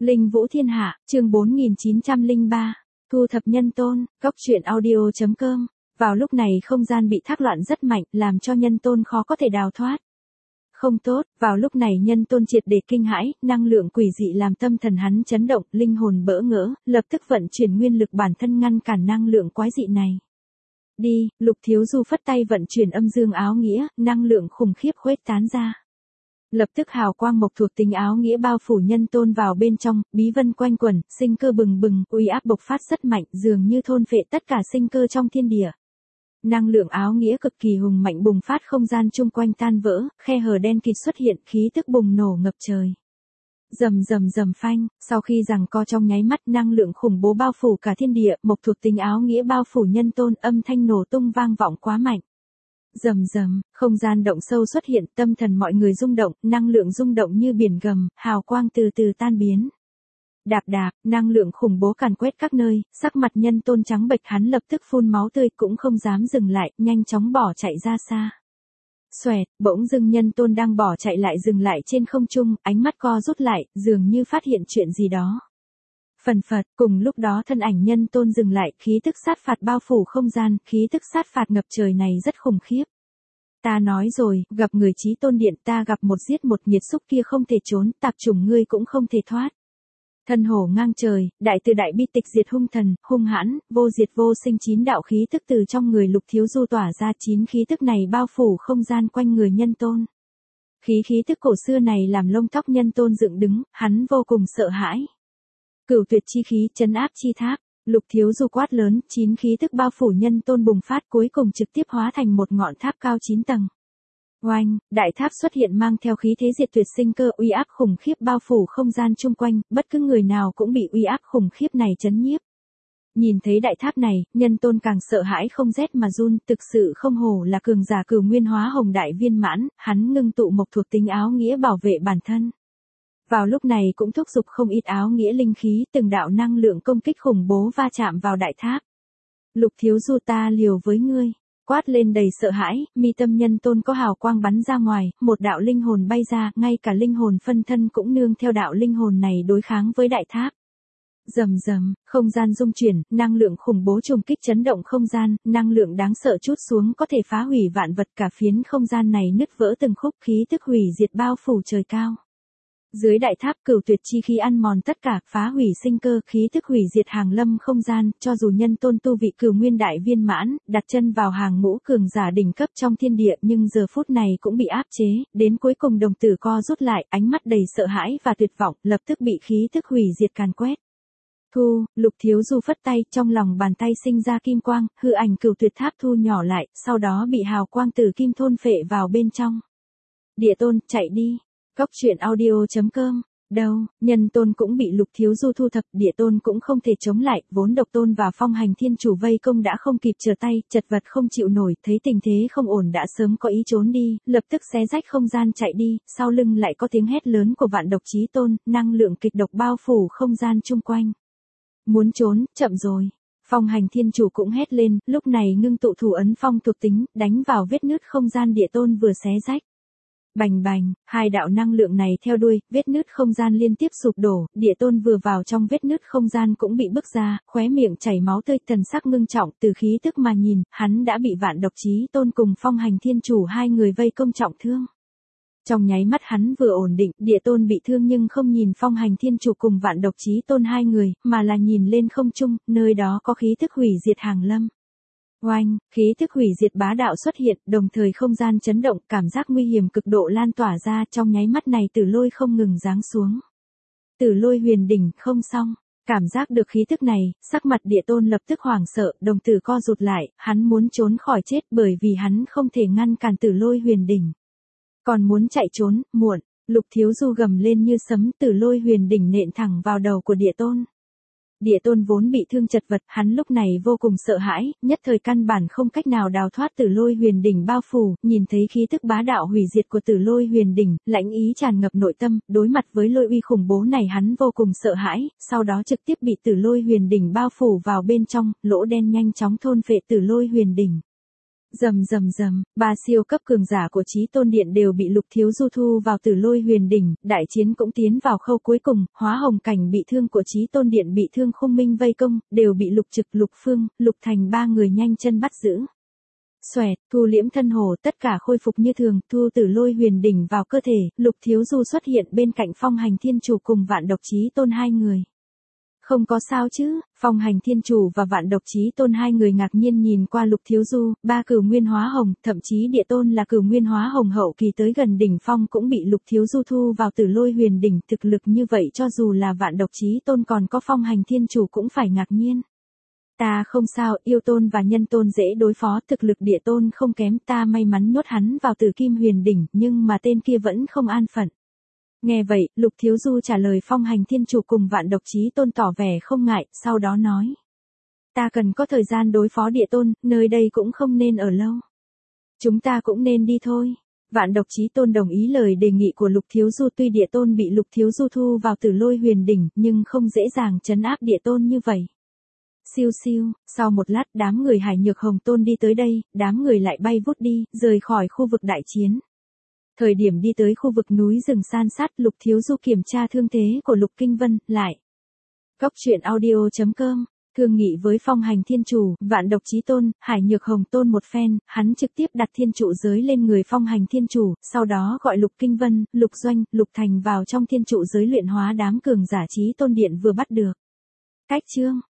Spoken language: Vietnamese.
Linh Vũ Thiên Hạ, chương 4903, Thu thập nhân tôn, góc truyện audio.com. Vào lúc này không gian bị thác loạn rất mạnh, làm cho nhân tôn khó có thể đào thoát. Không tốt, vào lúc này nhân tôn triệt để kinh hãi, năng lượng quỷ dị làm tâm thần hắn chấn động, linh hồn bỡ ngỡ, lập tức vận chuyển nguyên lực bản thân ngăn cản năng lượng quái dị này. Đi, Lục Thiếu Du phất tay vận chuyển âm dương áo nghĩa, năng lượng khủng khiếp khuếch tán ra. Lập tức hào quang mộc thuộc tính áo nghĩa bao phủ nhân tôn vào bên trong, bí vân quanh quẩn, sinh cơ bừng bừng, uy áp bộc phát rất mạnh, dường như thôn phệ tất cả sinh cơ trong thiên địa. Năng lượng áo nghĩa cực kỳ hùng mạnh bùng phát, không gian chung quanh tan vỡ, khe hở đen kịt xuất hiện, khí tức bùng nổ ngập trời. Rầm rầm rầm phanh, sau khi giằng co trong nháy mắt, năng lượng khủng bố bao phủ cả thiên địa, mộc thuộc tính áo nghĩa bao phủ nhân tôn, âm thanh nổ tung vang vọng quá mạnh. Rầm rầm, không gian động sâu xuất hiện, tâm thần mọi người rung động, năng lượng rung động như biển gầm, hào quang từ từ tan biến. Đạp đạp, năng lượng khủng bố càn quét các nơi, sắc mặt nhân tôn trắng bệch, hắn lập tức phun máu tươi, cũng không dám dừng lại, nhanh chóng bỏ chạy ra xa. Xoẹt, bỗng dưng nhân tôn đang bỏ chạy lại dừng lại trên không trung, ánh mắt co rút lại, dường như phát hiện chuyện gì đó. Phần phật, cùng lúc đó thân ảnh nhân tôn dừng lại, khí tức sát phạt bao phủ không gian, khí tức sát phạt ngập trời này rất khủng khiếp. Ta nói rồi, gặp người chí tôn điện, ta gặp một giết một, nhiệt xúc kia không thể trốn, tạp chủng ngươi cũng không thể thoát. Thân hổ ngang trời, đại từ đại bi tịch diệt hung thần, hung hãn, vô diệt vô sinh, 9 đạo khí tức từ trong người Lục Thiếu Du tỏa ra, 9 khí tức này bao phủ không gian quanh người nhân tôn. Khí tức cổ xưa này làm lông tóc nhân tôn dựng đứng, hắn vô cùng sợ hãi. Cửu tuyệt chi khí trấn áp chi tháp, Lục Thiếu Du quát lớn, 9 khí tức bao phủ nhân tôn bùng phát, cuối cùng trực tiếp hóa thành một ngọn tháp cao 9 tầng. Oanh, đại tháp xuất hiện mang theo khí thế diệt tuyệt sinh cơ, uy áp khủng khiếp bao phủ không gian chung quanh, bất cứ người nào cũng bị uy áp khủng khiếp này chấn nhiếp. Nhìn thấy đại tháp này, nhân tôn càng sợ hãi không rét mà run, thực sự không hổ là cường giả cửu nguyên hóa hồng đại viên mãn, hắn ngưng tụ mộc thuộc tính áo nghĩa bảo vệ bản thân. Vào lúc này cũng thúc giục không ít áo nghĩa linh khí, từng đạo năng lượng công kích khủng bố va chạm vào đại tháp. Lục Thiếu Du, ta liều với ngươi. Quát lên đầy sợ hãi, mi tâm nhân tôn có hào quang bắn ra ngoài, một đạo linh hồn bay ra, ngay cả linh hồn phân thân cũng nương theo đạo linh hồn này đối kháng với đại tháp. Rầm rầm, không gian rung chuyển, năng lượng khủng bố trùng kích chấn động không gian, năng lượng đáng sợ trút xuống có thể phá hủy vạn vật, cả phiến không gian này nứt vỡ từng khúc, khí tức hủy diệt bao phủ trời cao. Dưới đại tháp, cửu tuyệt chi khí ăn mòn tất cả, phá hủy sinh cơ, khí tức hủy diệt hàng lâm không gian, cho dù nhân tôn tu vị cửu nguyên đại viên mãn, đặt chân vào hàng ngũ cường giả đỉnh cấp trong thiên địa, nhưng giờ phút này cũng bị áp chế, đến cuối cùng đồng tử co rút lại, ánh mắt đầy sợ hãi và tuyệt vọng, lập tức bị khí tức hủy diệt càn quét. Thu, Lục Thiếu Du phất tay, trong lòng bàn tay sinh ra kim quang, hư ảnh cửu tuyệt tháp thu nhỏ lại, sau đó bị hào quang tử kim thôn phệ vào bên trong. Địa tôn, chạy đi. Góc truyện audio.com. Đâu, nhân tôn cũng bị Lục Thiếu Du thu thập, địa tôn cũng không thể chống lại, vốn độc tôn và phong hành thiên chủ vây công đã không kịp trở tay, chật vật không chịu nổi, thấy tình thế không ổn đã sớm có ý trốn đi, lập tức xé rách không gian chạy đi, sau lưng lại có tiếng hét lớn của vạn độc chí tôn, năng lượng kịch độc bao phủ không gian chung quanh. Muốn trốn, chậm rồi. Phong hành thiên chủ cũng hét lên, lúc này ngưng tụ thủ ấn phong thuộc tính, đánh vào vết nứt không gian địa tôn vừa xé rách. Bành bành, hai đạo năng lượng này theo đuôi, vết nứt không gian liên tiếp sụp đổ, địa tôn vừa vào trong vết nứt không gian cũng bị bức ra, khóe miệng chảy máu tươi, thần sắc ngưng trọng, từ khí tức mà nhìn, hắn đã bị vạn độc chí tôn cùng phong hành thiên chủ hai người vây công trọng thương. Trong nháy mắt hắn vừa ổn định, địa tôn bị thương nhưng không nhìn phong hành thiên chủ cùng vạn độc chí tôn hai người, mà là nhìn lên không trung, nơi đó có khí tức hủy diệt hàng lâm. Oanh, khí tức hủy diệt bá đạo xuất hiện, đồng thời không gian chấn động, cảm giác nguy hiểm cực độ lan tỏa ra, trong nháy mắt này tử lôi không ngừng giáng xuống. Tử lôi huyền đỉnh, không xong, cảm giác được khí tức này, sắc mặt địa tôn lập tức hoảng sợ, đồng tử co rụt lại, hắn muốn trốn khỏi chết bởi vì hắn không thể ngăn cản tử lôi huyền đỉnh. Còn muốn chạy trốn, muộn, Lục Thiếu Du gầm lên như sấm, tử lôi huyền đỉnh nện thẳng vào đầu của địa tôn. Địa tôn vốn bị thương chật vật, hắn lúc này vô cùng sợ hãi, nhất thời căn bản không cách nào đào thoát tử lôi huyền đỉnh bao phủ, nhìn thấy khí tức bá đạo hủy diệt của tử lôi huyền đỉnh, lãnh ý tràn ngập nội tâm, đối mặt với lôi uy khủng bố này hắn vô cùng sợ hãi, sau đó trực tiếp bị tử lôi huyền đỉnh bao phủ vào bên trong, lỗ đen nhanh chóng thôn phệ tử lôi huyền đỉnh. Rầm rầm rầm, ba siêu cấp cường giả của Chí Tôn Điện đều bị Lục Thiếu Du thu vào Tử Lôi Huyền đỉnh, đại chiến cũng tiến vào khâu cuối cùng, Hóa Hồng Cảnh bị thương của Chí Tôn Điện bị thương Khung Minh vây công, đều bị Lục Trực, Lục Phương, Lục Thành ba người nhanh chân bắt giữ. Xoẹt, thu liễm thân hồ, tất cả khôi phục như thường, thu Tử Lôi Huyền đỉnh vào cơ thể, Lục Thiếu Du xuất hiện bên cạnh Phong Hành Thiên Chủ cùng Vạn Độc Chí Tôn hai người. Không có sao chứ, Phong Hành Thiên Chủ và Vạn Độc Chí Tôn hai người ngạc nhiên nhìn qua Lục Thiếu Du, ba Cửu Nguyên Hóa Hồng, thậm chí Địa Tôn là Cửu Nguyên Hóa Hồng hậu kỳ tới gần đỉnh phong cũng bị Lục Thiếu Du thu vào Tử Lôi Huyền đỉnh, thực lực như vậy cho dù là Vạn Độc Chí Tôn còn có Phong Hành Thiên Chủ cũng phải ngạc nhiên. Ta không sao, yêu tôn và nhân tôn dễ đối phó, thực lực Địa Tôn không kém, ta may mắn nhốt hắn vào Tử Kim Huyền đỉnh, nhưng mà tên kia vẫn không an phận. Nghe vậy, Lục Thiếu Du trả lời Phong Hành Thiên Chủ cùng Vạn Độc Chí Tôn tỏ vẻ không ngại, sau đó nói. Ta cần có thời gian đối phó Địa Tôn, nơi đây cũng không nên ở lâu. Chúng ta cũng nên đi thôi. Vạn Độc Chí Tôn đồng ý lời đề nghị của Lục Thiếu Du, tuy Địa Tôn bị Lục Thiếu Du thu vào Tử Lôi Huyền đỉnh, nhưng không dễ dàng trấn áp Địa Tôn như vậy. Siêu siêu, sau một lát đám người Hải Nhược Hồng Tôn đi tới đây, đám người lại bay vút đi, rời khỏi khu vực đại chiến. Thời điểm đi tới khu vực núi rừng san sát, Lục Thiếu Du kiểm tra thương thế của Lục Kinh Vân, lại. Cốc truyện audio.com, thương nghị với Phong Hành Thiên Chủ, Vạn Độc Chí Tôn, Hải Nhược Hồng Tôn một phen, hắn trực tiếp đặt thiên trụ giới lên người Phong Hành Thiên Chủ, sau đó gọi Lục Kinh Vân, Lục Doanh, Lục Thành vào trong thiên trụ giới luyện hóa đám cường giả Chí Tôn Điện vừa bắt được. Cách chương